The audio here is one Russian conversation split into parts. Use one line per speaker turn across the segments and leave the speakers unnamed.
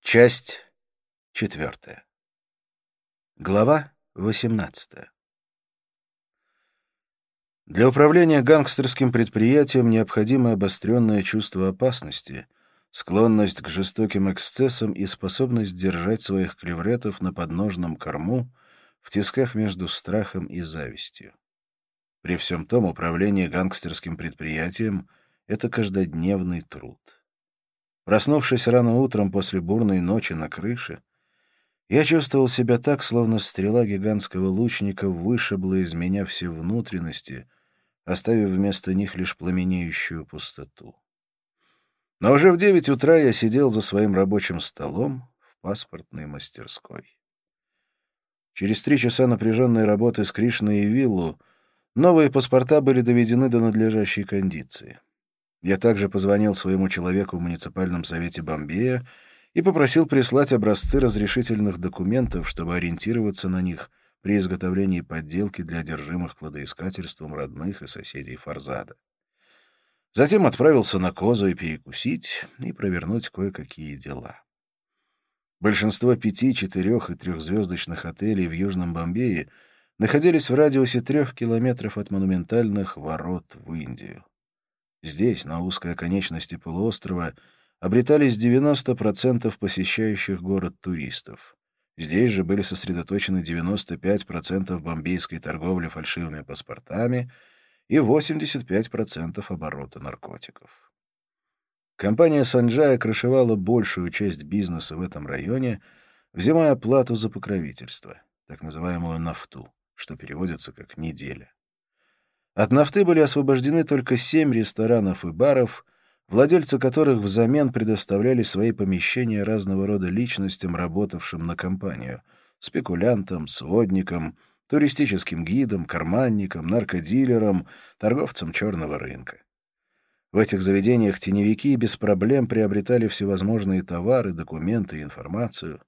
Часть четвертая. Глава 18. Для управления гангстерским предприятием необходимо обостренное чувство опасности, склонность к жестоким эксцессам и способность держать своих клевретов на подножном корму в тисках между страхом и завистью. При всем том, управление гангстерским предприятием — это каждодневный труд. Проснувшись рано утром после бурной ночи на крыше, я чувствовал себя так, словно стрела гигантского лучника вышибла из меня все внутренности, оставив вместо них лишь пламенеющую пустоту. Но уже в 9 утра я сидел за своим рабочим столом в паспортной мастерской. Через 3 часа напряженной работы с Кришной и Виллу новые паспорта были доведены до надлежащей кондиции. Я также позвонил своему человеку в муниципальном совете Бомбея и попросил прислать образцы разрешительных документов, чтобы ориентироваться на них при изготовлении подделки для одержимых кладоискательством родных и соседей Фарзада. Затем отправился на Козу и перекусить, и провернуть кое-какие дела. Большинство 5-, 4- и 3-звездочных отелей в Южном Бомбее находились в радиусе 3 километров от монументальных ворот в Индию. Здесь, на узкой оконечности полуострова, обретались 90% посещающих город туристов. Здесь же были сосредоточены 95% бомбейской торговли фальшивыми паспортами и 85% оборота наркотиков. Компания «Санджая» крышевала большую часть бизнеса в этом районе, взимая плату за покровительство, так называемую «нафту», что переводится как «неделя». От нафты были освобождены только 7 ресторанов и баров, владельцы которых взамен предоставляли свои помещения разного рода личностям, работавшим на компанию — спекулянтам, сводникам, туристическим гидам, карманникам, наркодилерам, торговцам черного рынка. В этих заведениях теневики без проблем приобретали всевозможные товары, документы и информацию.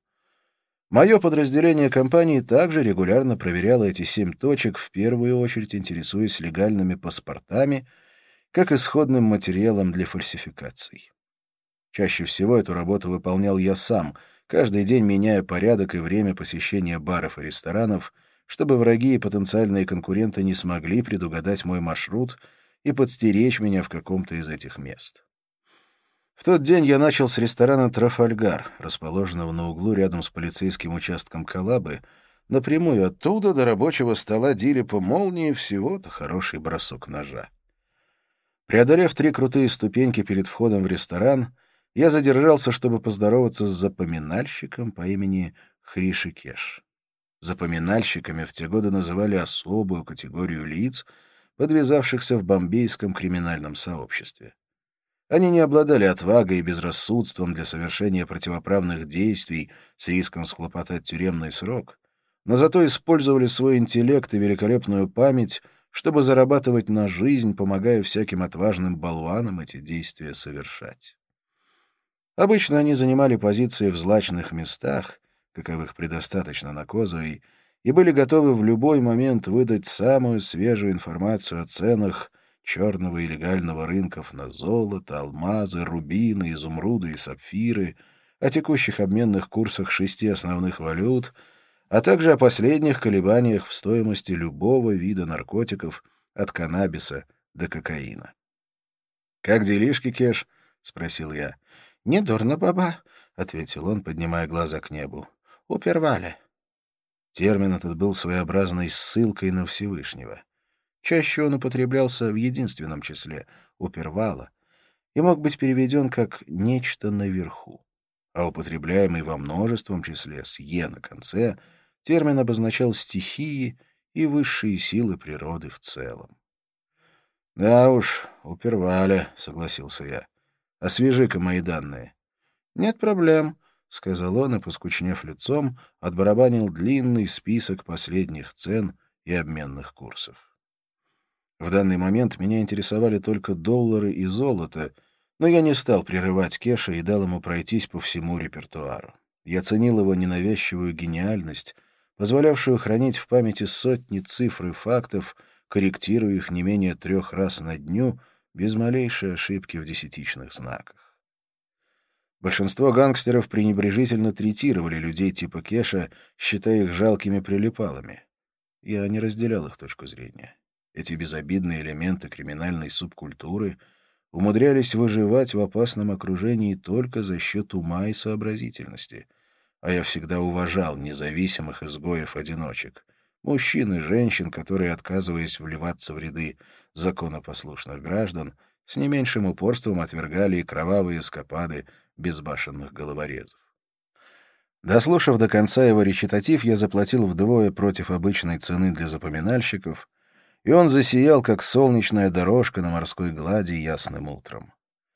Мое подразделение компании также регулярно проверяло эти 7 точек, в первую очередь интересуясь легальными паспортами, как исходным материалом для фальсификаций. Чаще всего эту работу выполнял я сам, каждый день меняя порядок и время посещения баров и ресторанов, чтобы враги и потенциальные конкуренты не смогли предугадать мой маршрут и подстеречь меня в каком-то из этих мест. В тот день я начал с ресторана «Трафальгар», расположенного на углу рядом с полицейским участком Калабы. Напрямую оттуда до рабочего стола Дили по молнии всего-то хороший бросок ножа. Преодолев 3 крутые ступеньки перед входом в ресторан, я задержался, чтобы поздороваться с запоминальщиком по имени Хришикеш. Запоминальщиками в те годы называли особую категорию лиц, подвязавшихся в бомбейском криминальном сообществе. Они не обладали отвагой и безрассудством для совершения противоправных действий с риском схлопотать тюремный срок, но зато использовали свой интеллект и великолепную память, чтобы зарабатывать на жизнь, помогая всяким отважным болванам эти действия совершать. Обычно они занимали позиции в злачных местах, каковых предостаточно на Козовой, и были готовы в любой момент выдать самую свежую информацию о ценах черного и легального рынков на золото, алмазы, рубины, изумруды и сапфиры, о текущих обменных курсах 6 основных валют, а также о последних колебаниях в стоимости любого вида наркотиков от каннабиса до кокаина. «Как делишки, Кеш?» — спросил я. «Недурно, баба», — ответил он, поднимая глаза к небу. «Упервали». Термин этот был своеобразной ссылкой на Всевышнего. Чаще он употреблялся в единственном числе — «упервала», и мог быть переведен как «нечто наверху». А употребляемый во множественном числе с «е» на конце термин обозначал стихии и высшие силы природы в целом. «Да уж, упервали», — согласился я. «Освежи-ка мои данные». «Нет проблем», — сказал он и, поскучнев лицом, отбарабанил длинный список последних цен и обменных курсов. В данный момент меня интересовали только доллары и золото, но я не стал прерывать Кеша и дал ему пройтись по всему репертуару. Я ценил его ненавязчивую гениальность, позволявшую хранить в памяти сотни цифр и фактов, корректируя их не менее 3 раз на дню, без малейшей ошибки в десятичных знаках. Большинство гангстеров пренебрежительно третировали людей типа Кеша, считая их жалкими прилипалами. Я не разделял их точку зрения. Эти безобидные элементы криминальной субкультуры умудрялись выживать в опасном окружении только за счет ума и сообразительности. А я всегда уважал независимых изгоев-одиночек. Мужчин и женщин, которые, отказываясь вливаться в ряды законопослушных граждан, с не меньшим упорством отвергали и кровавые эскапады безбашенных головорезов. Дослушав до конца его речитатив, я заплатил вдвое против обычной цены для запоминальщиков, и он засиял, как солнечная дорожка на морской глади ясным утром.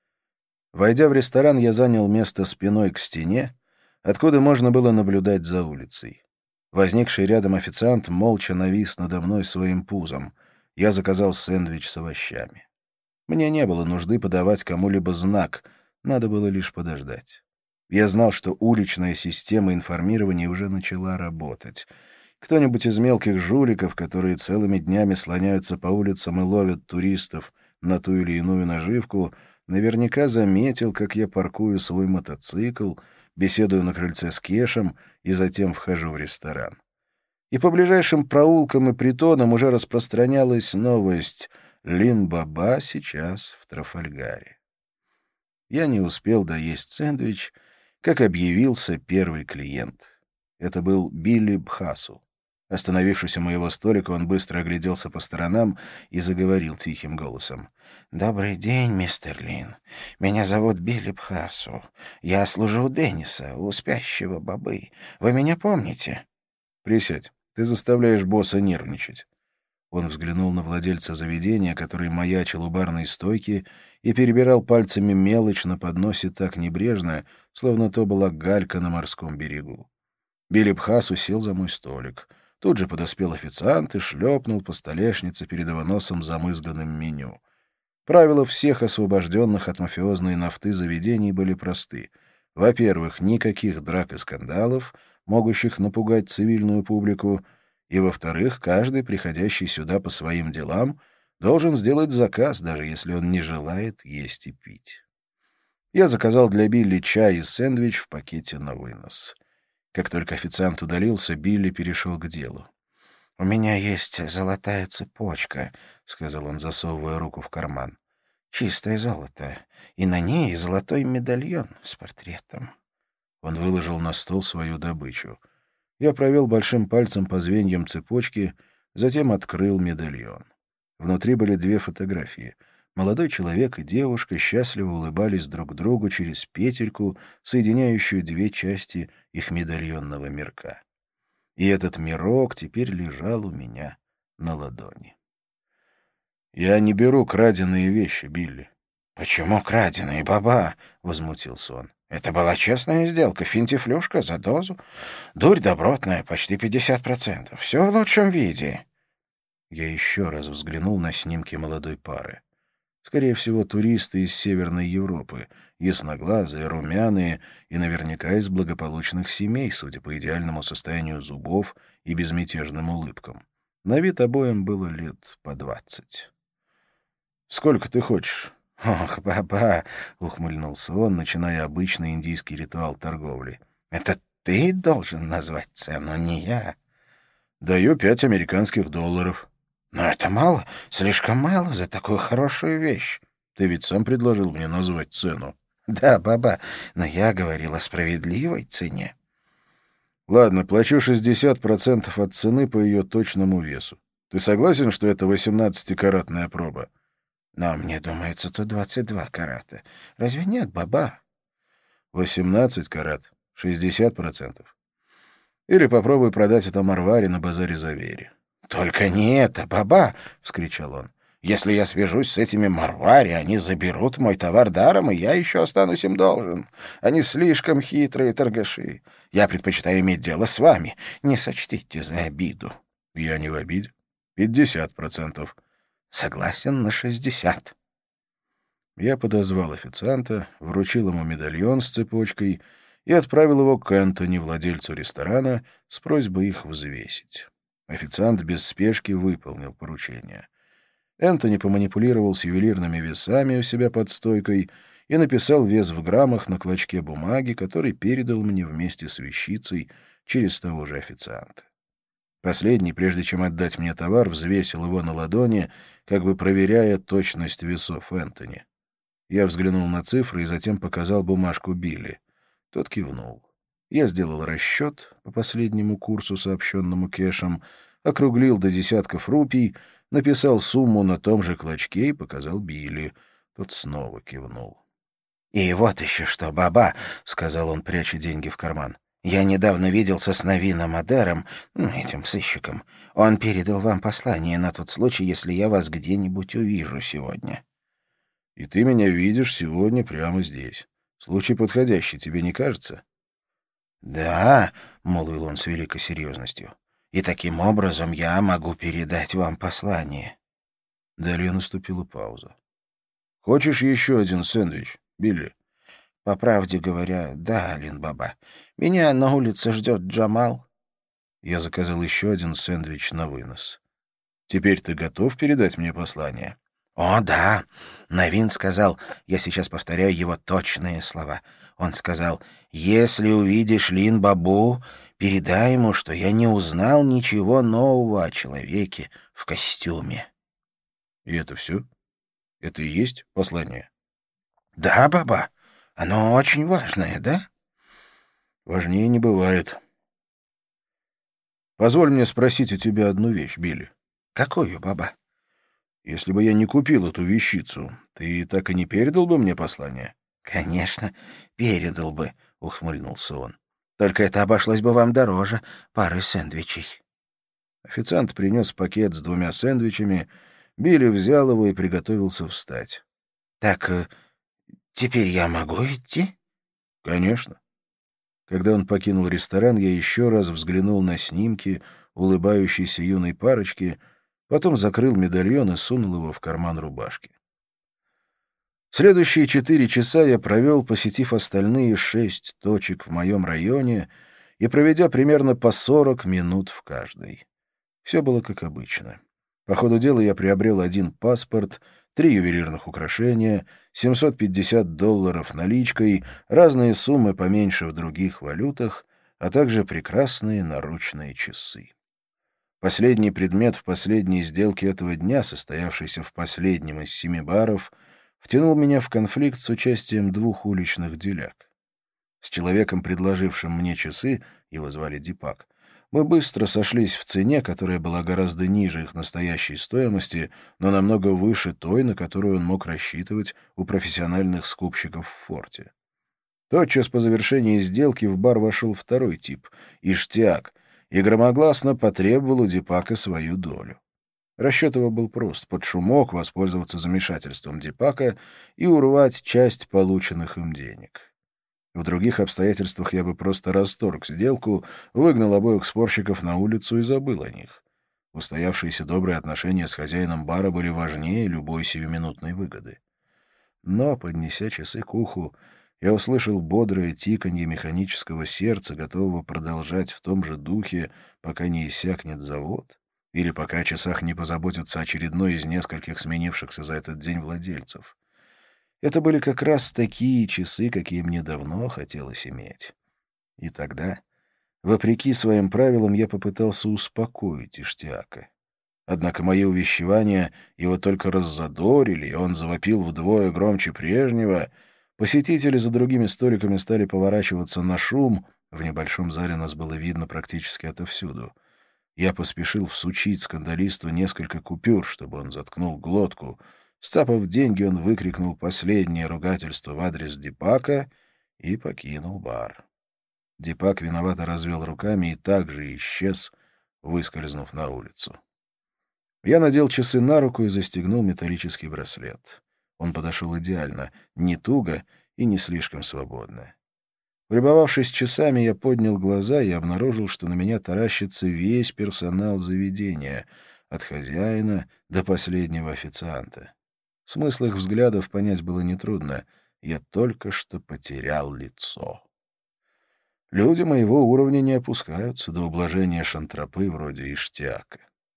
Войдя в ресторан, я занял место спиной к стене, откуда можно было наблюдать за улицей. Возникший рядом официант молча навис надо мной своим пузом. Я заказал сэндвич с овощами. Мне не было нужды подавать кому-либо знак, надо было лишь подождать. Я знал, что уличная система информирования уже начала работать. Кто-нибудь из мелких жуликов, которые целыми днями слоняются по улицам и ловят туристов на ту или иную наживку, наверняка заметил, как я паркую свой мотоцикл, беседую на крыльце с Кешем и затем вхожу в ресторан. И по ближайшим проулкам и притонам уже распространялась новость: Лин-Баба сейчас в Трафальгаре. Я не успел доесть сэндвич, как объявился первый клиент. Это был Билли Бхасу. Остановившись у моего столика, он быстро огляделся по сторонам и заговорил тихим голосом. «Добрый день, мистер Лин. Меня зовут Билли Бхасу. Я служу у Денниса, у спящего бобы. Вы меня помните?» «Присядь. Ты заставляешь босса нервничать». Он взглянул на владельца заведения, который маячил у барной стойки и перебирал пальцами мелочь на подносе так небрежно, словно то была галька на морском берегу. Билли Бхасу сел за мой столик. Тут же подоспел официант и шлепнул по столешнице перед его носом замызганным меню. Правила всех освобожденных от мафиозной нафты заведений были просты. Во-первых, никаких драк и скандалов, могущих напугать цивильную публику, и, во-вторых, каждый, приходящий сюда по своим делам, должен сделать заказ, даже если он не желает есть и пить. Я заказал для Билли чай и сэндвич в пакете на вынос. Как только официант удалился, Билли перешел к делу. «У меня есть золотая цепочка», — сказал он, засовывая руку в карман. «Чистое золото. И на ней золотой медальон с портретом». Он выложил на стол свою добычу. Я провел большим пальцем по звеньям цепочки, затем открыл медальон. Внутри были две фотографии. Молодой человек и девушка счастливо улыбались друг другу через петельку, соединяющую две части их медальонного мирка. И этот мирок теперь лежал у меня на ладони. «Я не беру краденые вещи, Билли». «Почему краденые, баба?» — возмутился он. «Это была честная сделка, финтифлюшка за дозу. Дурь добротная, почти 50%. Все в лучшем виде». Я еще раз взглянул на снимки молодой пары. Скорее всего, туристы из Северной Европы, ясноглазые, румяные и наверняка из благополучных семей, судя по идеальному состоянию зубов и безмятежным улыбкам. На вид обоим было лет по 20. «Сколько ты хочешь?» «Ох, баба!» — ухмыльнулся он, начиная обычный индийский ритуал торговли. «Это ты должен назвать цену, не я». «Даю 5 американских долларов». «Но это мало, слишком мало за такую хорошую вещь». «Ты ведь сам предложил мне назвать цену». «Да, баба, но я говорил о справедливой цене». «Ладно, плачу 60% от цены по ее точному весу. Ты согласен, что это 18-каратная проба?» «Но мне думается, тут 22 карата. Разве нет, баба?» 18 карат, 60%. Или попробуй продать это Марваре на базаре Завери». «Только не это, баба!» — вскричал он. «Если я свяжусь с этими Марвари, они заберут мой товар даром, и я еще останусь им должен. Они слишком хитрые торгаши. Я предпочитаю иметь дело с вами. Не сочтите за обиду». «Я не в обиде. 50%. «Согласен на 60». Я подозвал официанта, вручил ему медальон с цепочкой и отправил его к Энтони, владельцу ресторана, с просьбой их взвесить. Официант без спешки выполнил поручение. Энтони поманипулировал с ювелирными весами у себя под стойкой и написал вес в граммах на клочке бумаги, который передал мне вместе с вещицей через того же официанта. Последний, прежде чем отдать мне товар, взвесил его на ладони, как бы проверяя точность весов Энтони. Я взглянул на цифры и затем показал бумажку Билли. Тот кивнул. Я сделал расчет по последнему курсу, сообщенному кэшем, округлил до десятков рупий, написал сумму на том же клочке и показал Билли. Тот снова кивнул.
«И вот еще что, баба», — сказал он, пряча деньги в карман. «Я недавно виделся с Навином Адером, этим сыщиком. Он передал вам послание на тот случай, если я вас где-нибудь увижу сегодня».
«И ты меня видишь сегодня прямо здесь. Случай подходящий, тебе не кажется?»
«Да», — молвил он с великой серьезностью, — «и таким образом я могу передать вам послание».
Далее наступила пауза. «Хочешь еще один сэндвич, Билли?»
«По правде говоря, да, Алин-баба. Меня на улице ждет Джамал».
Я заказал еще один сэндвич на вынос. «Теперь ты готов передать мне послание?»
«О, да!» — Навин сказал, я сейчас повторяю его точные слова. Он сказал: «Если увидишь Лин-бабу, передай ему, что я не узнал ничего нового о человеке в костюме».
«И это все? Это и есть послание?»
«Да, баба, оно очень важное, да?»
«Важнее не бывает. Позволь мне спросить у тебя одну вещь, Билли.
«Какую, баба?»
Если бы я не купил эту вещицу, ты так и не передал бы мне послание?»
«Конечно, передал бы», — ухмыльнулся он. «Только это обошлось бы вам дороже пары сэндвичей».
Официант принес пакет с 2 сэндвичами, Билли взял его и приготовился встать.
«Так, теперь я могу идти?»
«Конечно». Когда он покинул ресторан, я еще раз взглянул на снимки улыбающейся юной парочки, потом закрыл медальон и сунул его в карман рубашки. Следующие 4 часа я провел, посетив остальные 6 точек в моем районе и проведя примерно по 40 минут в каждой. Все было как обычно. По ходу дела я приобрел 1 паспорт, 3 ювелирных украшения, $750 наличкой, разные суммы поменьше в других валютах, а также прекрасные наручные часы. Последний предмет в последней сделке этого дня, состоявшейся в последнем из 7 баров, втянул меня в конфликт с участием 2 уличных деляк. С человеком, предложившим мне часы, его звали Дипак, мы быстро сошлись в цене, которая была гораздо ниже их настоящей стоимости, но намного выше той, на которую он мог рассчитывать у профессиональных скупщиков в форте. Тотчас по завершении сделки в бар вошел второй тип — Иштиак, и громогласно потребовал у Дипака свою долю. Расчет его был прост — под шумок воспользоваться замешательством Дипака и урвать часть полученных им денег. В других обстоятельствах я бы просто расторг сделку, выгнал обоих спорщиков на улицу и забыл о них. Устоявшиеся добрые отношения с хозяином бара были важнее любой сиюминутной выгоды. Но, поднеся часы к уху, я услышал бодрое тиканье механического сердца, готового продолжать в том же духе, пока не иссякнет завод, или пока о часах не позаботится очередной из нескольких сменившихся за этот день владельцев. Это были как раз такие часы, какие мне давно хотелось иметь. И тогда, вопреки своим правилам, я попытался успокоить Иштиака. Однако мои увещевания его только раззадорили, и он завопил вдвое громче прежнего. Посетители за другими столиками стали поворачиваться на шум. В небольшом зале нас было видно практически отовсюду. Я поспешил всучить скандалисту несколько купюр, чтобы он заткнул глотку. Сцапав деньги, он выкрикнул последнее ругательство в адрес Дипака и покинул бар. Дипак виновато развел руками и также исчез, выскользнув на улицу. Я надел часы на руку и застегнул металлический браслет. Он подошел идеально, не туго и не слишком свободно. Полюбовавшись часами, я поднял глаза и обнаружил, что на меня таращится весь персонал заведения, от хозяина до последнего официанта. Смысл их взглядов понять было нетрудно. Я только что потерял лицо. Люди моего уровня не опускаются до ублажения шантропы вроде Иштиака.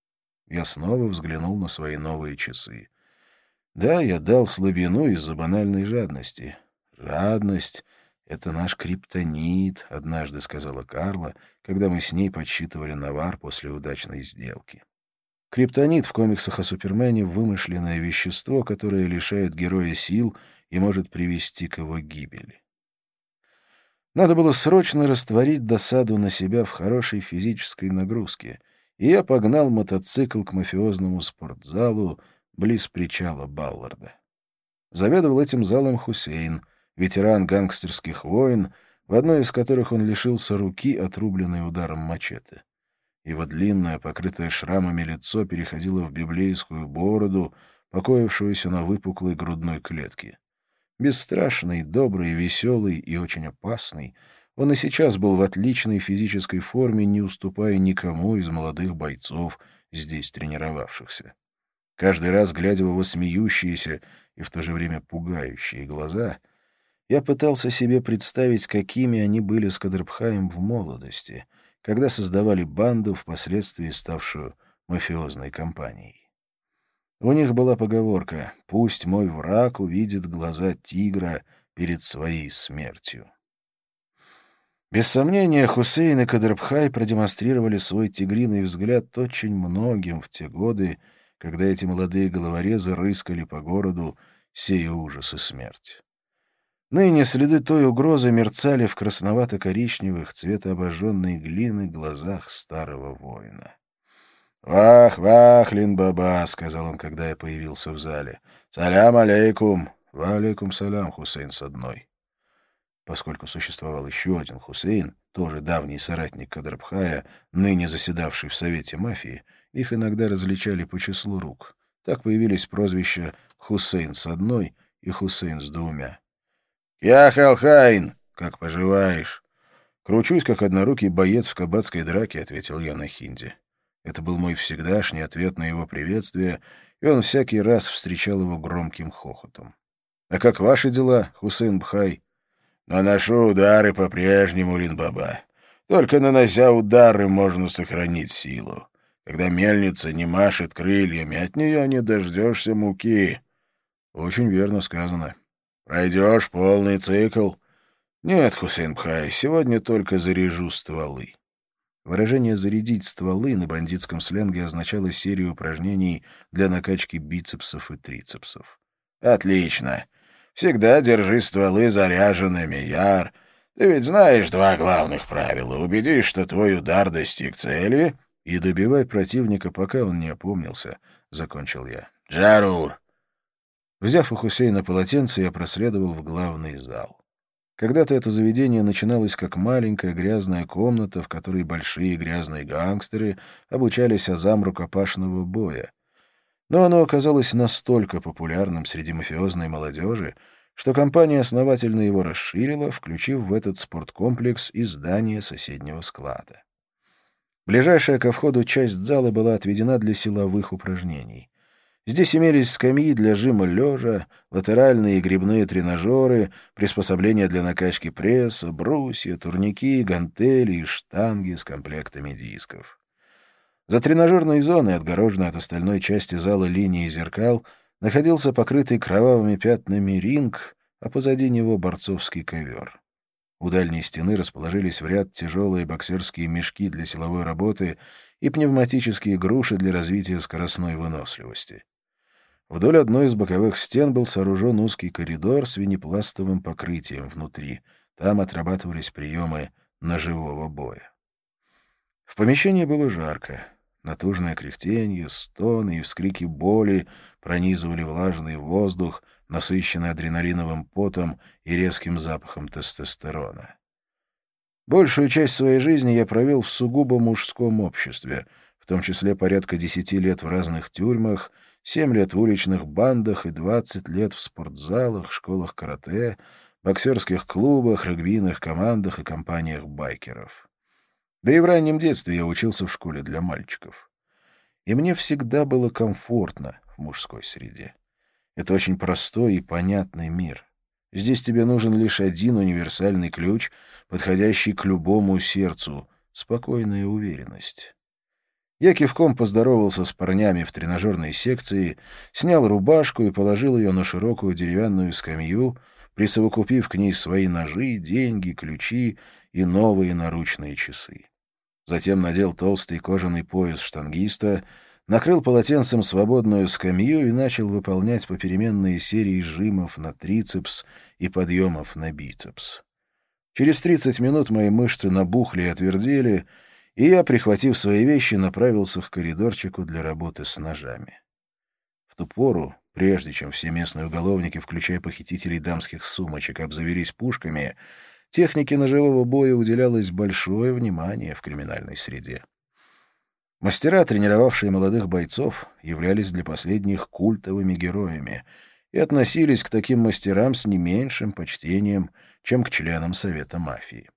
Я снова взглянул на свои новые часы. Да, я дал слабину из-за банальной жадности. «Жадность — это наш криптонит», — однажды сказала Карла, когда мы с ней подсчитывали навар после удачной сделки. Криптонит в комиксах о Супермене — вымышленное вещество, которое лишает героя сил и может привести к его гибели. Надо было срочно растворить досаду на себя в хорошей физической нагрузке, и я погнал мотоцикл к мафиозному спортзалу близ причала Балларда. Заведовал этим залом Хусейн, ветеран гангстерских войн, в одной из которых он лишился руки, отрубленной ударом мачете. Его длинное, покрытое шрамами лицо переходило в библейскую бороду, покоившуюся на выпуклой грудной клетке. Бесстрашный, добрый, веселый и очень опасный, он и сейчас был в отличной физической форме, не уступая никому из молодых бойцов, здесь тренировавшихся. Каждый раз, глядя в его смеющиеся и в то же время пугающие глаза, я пытался себе представить, какими они были с Кадрбхаем в молодости, когда создавали банду, впоследствии ставшую мафиозной компанией. У них была поговорка «Пусть мой враг увидит глаза тигра перед своей смертью». Без сомнения, Хусейн и Кадрбхай продемонстрировали свой тигриный взгляд очень многим в те годы, когда эти молодые головорезы рыскали по городу, сея ужас и смерть. Ныне следы той угрозы мерцали в красновато-коричневых цвета обожженной глины глазах старого воина. «Вах, вах, Лин-баба», — сказал он, когда я появился в зале. «Салям алейкум». «Ва алейкум салям, Хусейн Садной». Поскольку существовал еще один Хусейн, тоже давний соратник Кадрбхая, ныне заседавший в Совете мафии, их иногда различали по числу рук. Так появились прозвища Хусейн с одной и Хусейн с двумя. «Я Халхайн! Как поживаешь?» «Кручусь, как однорукий боец в кабацкой драке», — ответил я на хинди. Это был мой всегдашний ответ на его приветствие, и он всякий раз встречал его громким хохотом. «А как ваши дела, Хусейн Бхай?» «Наношу удары по-прежнему, Лин-баба. Только нанося удары, можно сохранить силу. Когда мельница не машет крыльями, от нее не дождешься муки». «Очень верно сказано». «Пройдешь полный цикл?» «Нет, Хусейн Бхай, сегодня только заряжу стволы». Выражение «зарядить стволы» на бандитском сленге означало серию упражнений для накачки бицепсов и трицепсов. «Отлично. Всегда держи стволы заряженными, Яр. Ты ведь знаешь два главных правила. Убедись, что твой удар достиг цели, и добивай противника, пока он не опомнился», — закончил я. «Джарур». Взяв у Хусейна полотенце, я проследовал в главный зал. Когда-то это заведение начиналось как маленькая грязная комната, в которой большие грязные гангстеры обучались азам рукопашного боя. Но оно оказалось настолько популярным среди мафиозной молодежи, что компания основательно его расширила, включив в этот спорткомплекс и здание соседнего склада. Ближайшая ко входу часть зала была отведена для силовых упражнений. Здесь имелись скамьи для жима лежа, латеральные и гребные тренажеры, приспособления для накачки пресса, брусья, турники, гантели и штанги с комплектами дисков. За тренажерной зоной, отгороженной от остальной части зала линией зеркал, находился покрытый кровавыми пятнами ринг, а позади него борцовский ковер. У дальней стены расположились в ряд тяжелые боксерские мешки для силовой работы и пневматические груши для развития скоростной выносливости. Вдоль одной из боковых стен был сооружен узкий коридор с винепластовым покрытием внутри. Там отрабатывались приемы ножевого боя. В помещении было жарко. Натужное кряхтенье, стоны и вскрики боли пронизывали влажный воздух, насыщенный адреналиновым потом и резким запахом тестостерона. Большую часть своей жизни я провел в сугубо мужском обществе, в том числе порядка 10 лет в разных тюрьмах, 7 лет в уличных бандах и 20 лет в спортзалах, школах карате, боксерских клубах, регбийных командах и компаниях байкеров. Да и в раннем детстве я учился в школе для мальчиков. И мне всегда было комфортно в мужской среде. Это очень простой и понятный мир. Здесь тебе нужен лишь один универсальный ключ, подходящий к любому сердцу — спокойная уверенность. Я кивком поздоровался с парнями в тренажерной секции, снял рубашку и положил ее на широкую деревянную скамью, присовокупив к ней свои ножи, деньги, ключи и новые наручные часы. Затем надел толстый кожаный пояс штангиста, накрыл полотенцем свободную скамью и начал выполнять попеременные серии жимов на трицепс и подъемов на бицепс. Через 30 минут мои мышцы набухли и отвердели, и я, прихватив свои вещи, направился к коридорчику для работы с ножами. В ту пору, прежде чем все местные уголовники, включая похитителей дамских сумочек, обзавелись пушками, технике ножевого боя уделялось большое внимание в криминальной среде. Мастера, тренировавшие молодых бойцов, являлись для последних культовыми героями и относились к таким мастерам с не меньшим почтением, чем к членам Совета мафии.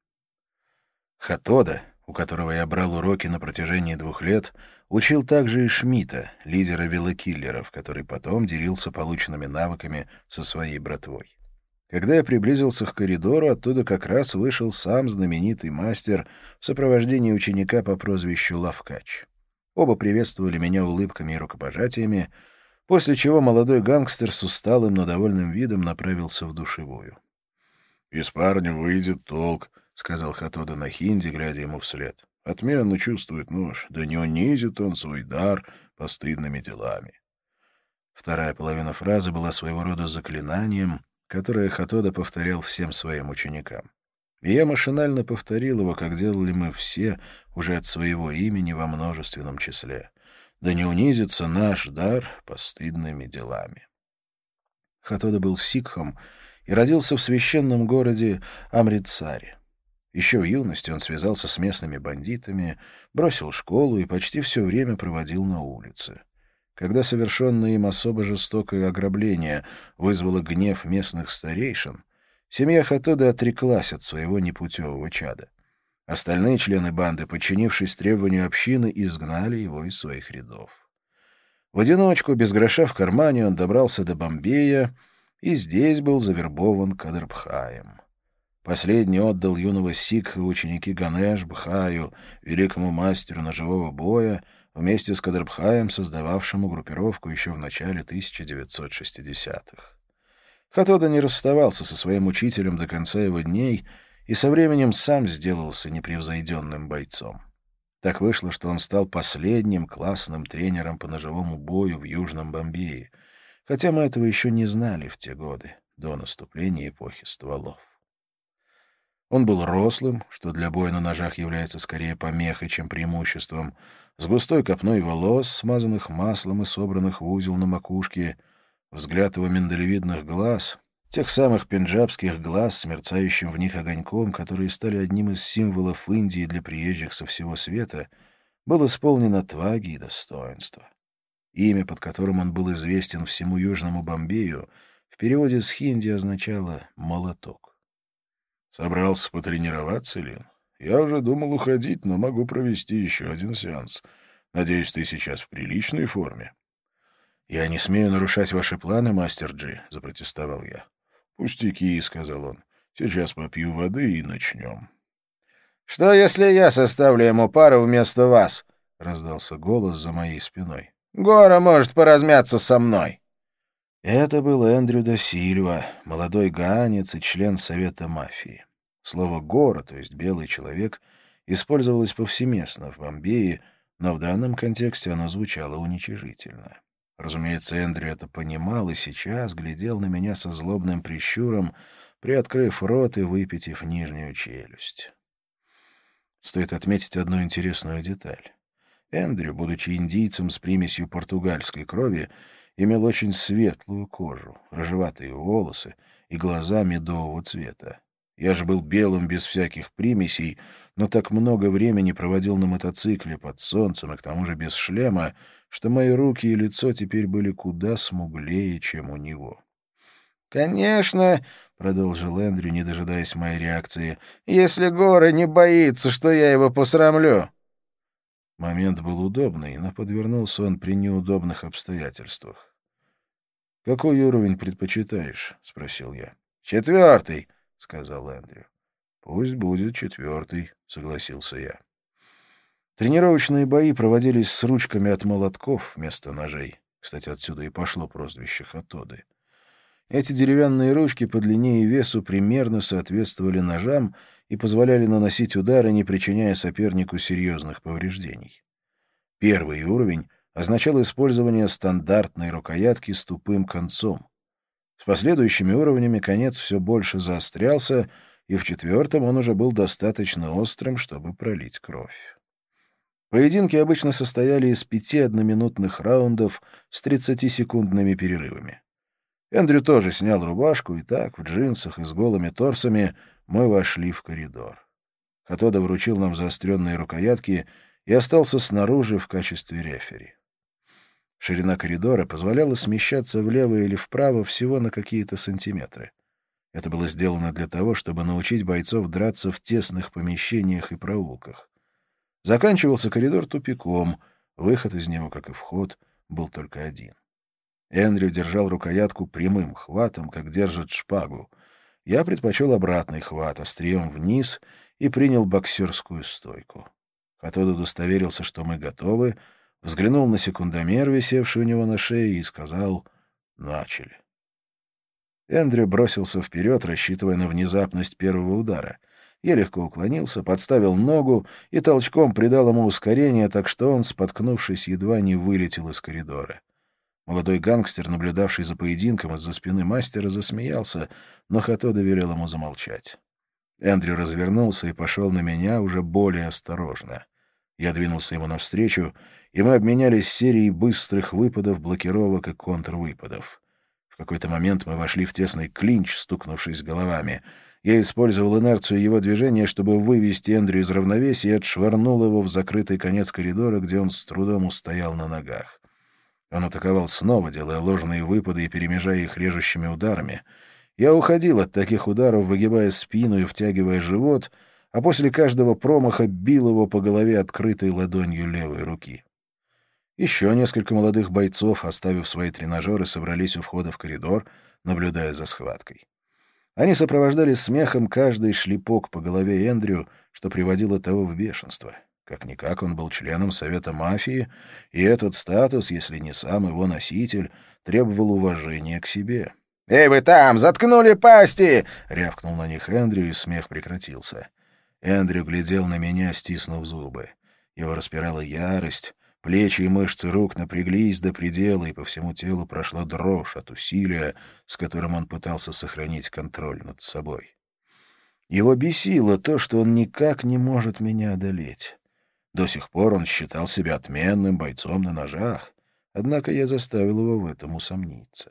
Хатода, у которого я брал уроки на протяжении 2 лет, учил также и Шмидта, лидера велокиллеров, который потом делился полученными навыками со своей братвой. Когда я приблизился к коридору, оттуда как раз вышел сам знаменитый мастер в сопровождении ученика по прозвищу Лавкач. Оба приветствовали меня улыбками и рукопожатиями, после чего молодой гангстер с усталым, но довольным видом направился в душевую. «Из парня выйдет толк», — сказал Хатода на хинди, глядя ему вслед. «Отменно чувствует нож, да не унизит он свой дар постыдными делами». Вторая половина фразы была своего рода заклинанием, которое Хатода повторял всем своим ученикам. И я машинально повторил его, как делали мы все, уже от своего имени во множественном числе. «Да не унизится наш дар постыдными делами». Хатода был сикхом и родился в священном городе Амритсаре. Еще в юности он связался с местными бандитами, бросил школу и почти все время проводил на улице. Когда совершенное им особо жестокое ограбление вызвало гнев местных старейшин, семья Хатоды отреклась от своего непутевого чада. Остальные члены банды, подчинившись требованию общины, изгнали его из своих рядов. В одиночку, без гроша в кармане, он добрался до Бомбея и здесь был завербован Кадрбхаем. Последний отдал юного сикха в ученики Ганеш Бхаю, великому мастеру ножевого боя, вместе с Кадрбхаем, создававшему группировку еще в начале 1960-х. Хатода не расставался со своим учителем до конца его дней и со временем сам сделался непревзойденным бойцом. Так вышло, что он стал последним классным тренером по ножевому бою в Южном Бомбее, хотя мы этого еще не знали в те годы, до наступления эпохи стволов. Он был рослым, что для боя на ножах является скорее помехой, чем преимуществом, с густой копной волос, смазанных маслом и собранных в узел на макушке, взгляд его миндалевидных глаз, тех самых пенджабских глаз с мерцающим в них огоньком, которые стали одним из символов Индии для приезжих со всего света, был исполнен отваги и достоинства. Имя, под которым он был известен всему Южному Бомбею, в переводе с хинди означало «молоток». «Собрался потренироваться, Лин? Я уже думал уходить, но могу провести еще один сеанс. Надеюсь, ты сейчас в приличной форме». «Я не смею нарушать ваши планы, мастер Джи», — запротестовал я. «Пустяки», — сказал он. «Сейчас попью воды и начнем». «Что, если я составлю ему пару вместо вас?» — раздался голос за моей спиной. «Гора может поразмяться со мной». Это был Эндрю да Сильва, молодой гаанец и член Совета мафии. Слово «гора», то есть «белый человек», использовалось повсеместно в Бомбее, но в данном контексте оно звучало уничижительно. Разумеется, Эндрю это понимал и сейчас глядел на меня со злобным прищуром, приоткрыв рот и выпитив нижнюю челюсть. Стоит отметить одну интересную деталь. Эндрю, будучи индийцем с примесью португальской крови, имел очень светлую кожу, рыжеватые волосы и глаза медового цвета. Я же был белым без всяких примесей, но так много времени проводил на мотоцикле под солнцем и к тому же без шлема, что мои руки и лицо теперь были куда смуглее, чем у него. «Конечно», — продолжил Эндрю, не дожидаясь моей реакции, — «если Гора не боится, что я его посрамлю». Момент был удобный, но подвернулся он при неудобных обстоятельствах. «Какой уровень предпочитаешь?» — спросил я. «4», — сказал Эндрю. «Пусть будет 4», — согласился я. Тренировочные бои проводились с ручками от молотков вместо ножей. Кстати, отсюда и пошло прозвище Хатоды. Эти деревянные ручки по длине и весу примерно соответствовали ножам и позволяли наносить удары, не причиняя сопернику серьезных повреждений. Первый уровень означал использование стандартной рукоятки с тупым концом. С последующими уровнями конец все больше заострялся, и в четвертом он уже был достаточно острым, чтобы пролить кровь. Поединки обычно состояли из 5 одноминутных раундов с 30-секундными перерывами. Эндрю тоже снял рубашку, и так, в джинсах и с голыми торсами, мы вошли в коридор. Хатода вручил нам заостренные рукоятки и остался снаружи в качестве рефери. Ширина коридора позволяла смещаться влево или вправо всего на какие-то сантиметры. Это было сделано для того, чтобы научить бойцов драться в тесных помещениях и проулках. Заканчивался коридор тупиком, выход из него, как и вход, был только один. Эндрю держал рукоятку прямым хватом, как держит шпагу. Я предпочел обратный хват, острием вниз, и принял боксерскую стойку. Хатода удостоверился, что мы готовы, взглянул на секундомер, висевший у него на шее, и сказал «Начали». Эндрю бросился вперед, рассчитывая на внезапность первого удара. Я легко уклонился, подставил ногу и толчком придал ему ускорение, так что он, споткнувшись, едва не вылетел из коридора. Молодой гангстер, наблюдавший за поединком из-за спины мастера, засмеялся, но Хатода велел ему замолчать. Эндрю развернулся и пошел на меня уже более осторожно. Я двинулся ему навстречу, и мы обменялись серией быстрых выпадов, блокировок и контрвыпадов. В какой-то момент мы вошли в тесный клинч, стукнувшись головами. Я использовал инерцию его движения, чтобы вывести Эндрю из равновесия, и отшвырнул его в закрытый конец коридора, где он с трудом устоял на ногах. Он атаковал снова, делая ложные выпады и перемежая их режущими ударами. Я уходил от таких ударов, выгибая спину и втягивая живот, а после каждого промаха бил его по голове открытой ладонью левой руки. Еще несколько молодых бойцов, оставив свои тренажеры, собрались у входа в коридор, наблюдая за схваткой. Они сопровождали смехом каждый шлепок по голове Эндрю, что приводило того в бешенство. Как-никак он был членом Совета мафии, и этот статус, если не сам его носитель, требовал уважения к себе. «Эй, вы там! Заткнули пасти!» — рявкнул на них Эндрю, и смех прекратился. Эндрю глядел на меня, стиснув зубы. Его распирала ярость, плечи и мышцы рук напряглись до предела, и по всему телу прошла дрожь от усилия, с которым он пытался сохранить контроль над собой. Его бесило то, что он никак не может меня одолеть. До сих пор он считал себя отменным бойцом на ножах, однако я заставил его в этом усомниться.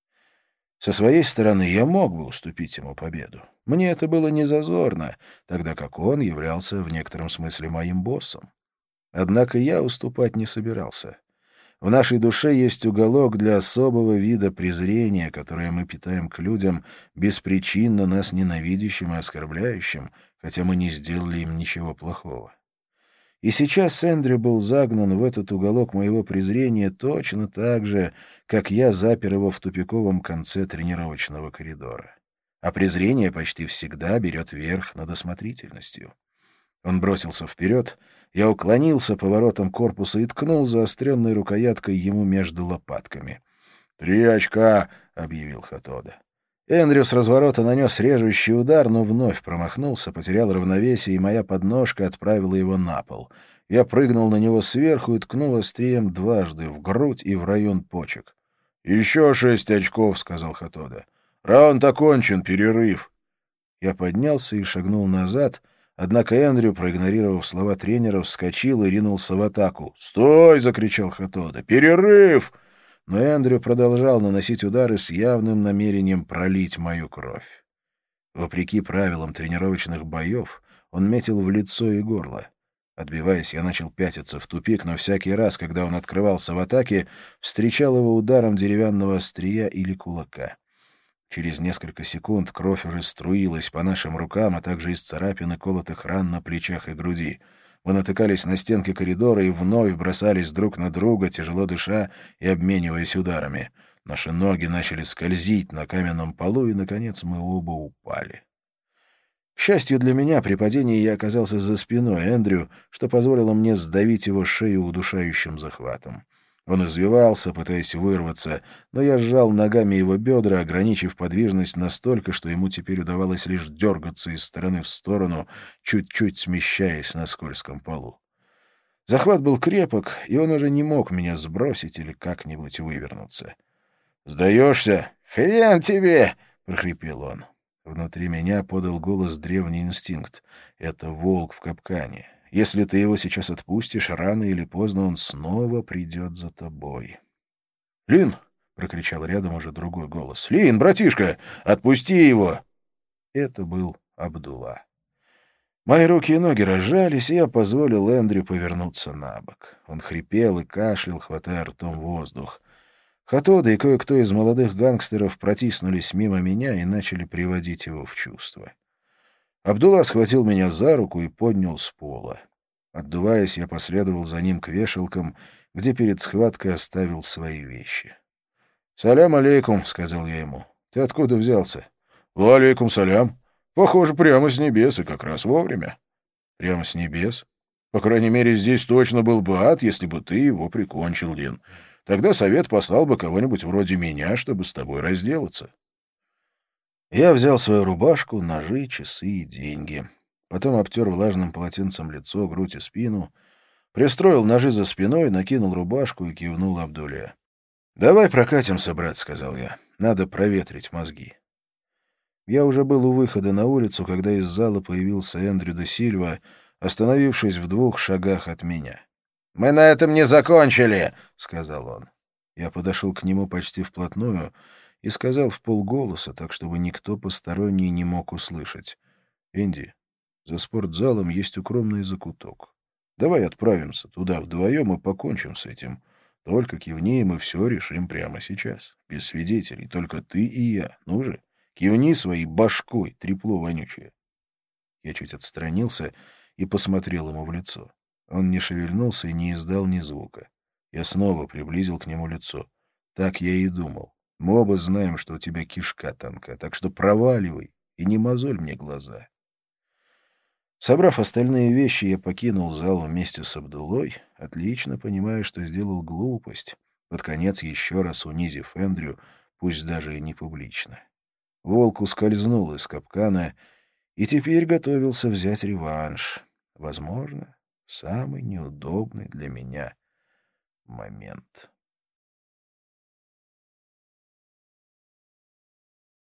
Со своей стороны я мог бы уступить ему победу. Мне это было незазорно, тогда как он являлся в некотором смысле моим боссом. Однако я уступать не собирался. В нашей душе есть уголок для особого вида презрения, которое мы питаем к людям, беспричинно нас ненавидящим и оскорбляющим, хотя мы не сделали им ничего плохого. И сейчас Эндрю был загнан в этот уголок моего презрения точно так же, как я запер его в тупиковом конце тренировочного коридора. А презрение почти всегда берет верх над осмотрительностью. Он бросился вперед, я уклонился поворотом корпуса и ткнул заостренной рукояткой ему между лопатками. «3 очка!» — объявил Хатода. Эндрю с разворота нанес режущий удар, но вновь промахнулся, потерял равновесие, и моя подножка отправила его на пол. Я прыгнул на него сверху и ткнул острием дважды, в грудь и в район почек. «Еще 6 очков», — сказал Хатода. «Раунд окончен, перерыв». Я поднялся и шагнул назад, однако Эндрю, проигнорировав слова тренера, вскочил и ринулся в атаку. «Стой!» — закричал Хатода. «Перерыв!» Но Эндрю продолжал наносить удары с явным намерением пролить мою кровь. Вопреки правилам тренировочных боев, он метил в лицо и горло. Отбиваясь, я начал пятиться в тупик, но всякий раз, когда он открывался в атаке, встречал его ударом деревянного острия или кулака. Через несколько секунд кровь уже струилась по нашим рукам, а также из царапин и колотых ран на плечах и груди. Мы натыкались на стенки коридора и вновь бросались друг на друга, тяжело дыша и обмениваясь ударами. Наши ноги начали скользить на каменном полу, и, наконец, мы оба упали. К счастью для меня, при падении я оказался за спиной Эндрю, что позволило мне сдавить его шею удушающим захватом. Он извивался, пытаясь вырваться, но я сжал ногами его бедра, ограничив подвижность настолько, что ему теперь удавалось лишь дергаться из стороны в сторону, чуть-чуть смещаясь на скользком полу. Захват был крепок, и он уже не мог меня сбросить или как-нибудь вывернуться. «Сдаешься? Хрен тебе!» — прохрипел он. Внутри меня подал голос древний инстинкт. Это волк в капкане. Если ты его сейчас отпустишь, рано или поздно он снова придет за тобой. «Лин!» — прокричал рядом уже другой голос. «Лин, братишка, отпусти его!» Это был Абдулла. Мои руки и ноги разжались, и я позволил Эндрю повернуться на бок. Он хрипел и кашлял, хватая ртом воздух. Хатода и кое-кто из молодых гангстеров протиснулись мимо меня и начали приводить его в чувство. Абдулла схватил меня за руку и поднял с пола. Отдуваясь, я последовал за ним к вешалкам, где перед схваткой оставил свои вещи. «Салям алейкум», — сказал я ему. «Ты откуда взялся?» «Алейкум салям. Похоже, прямо с небес, и как раз вовремя». «Прямо с небес? По крайней мере, здесь точно был бы ад, если бы ты его прикончил, Лин. Тогда совет послал бы кого-нибудь вроде меня, чтобы с тобой разделаться». Я взял свою рубашку, ножи, часы и деньги. Потом обтер влажным полотенцем лицо, грудь и спину, пристроил ножи за спиной, накинул рубашку и кивнул Абдулле. «Давай прокатимся, брат», — сказал я. «Надо проветрить мозги». Я уже был у выхода на улицу, когда из зала появился Эндрю де Сильва, остановившись в 2 шагах от меня. «Мы на этом не закончили», — сказал он. Я подошел к нему почти вплотную и сказал вполголоса, так чтобы никто посторонний не мог услышать. «Энди, за спортзалом есть укромный закуток. Давай отправимся туда вдвоем и покончим с этим. Только кивни, и мы все решим прямо сейчас. Без свидетелей, только ты и я. Ну же, кивни своей башкой, трепло вонючее». Я чуть отстранился и посмотрел ему в лицо. Он не шевельнулся и не издал ни звука. Я снова приблизил к нему лицо. Так я и думал. Мы оба знаем, что у тебя кишка тонка, так что проваливай и не мозоль мне глаза. Собрав остальные вещи, я покинул зал вместе с Абдуллой, отлично понимая, что сделал глупость, под конец еще раз унизив Эндрю, пусть даже и не публично. Волк ускользнул из капкана и теперь готовился взять реванш. Возможно, в самый неудобный для меня момент.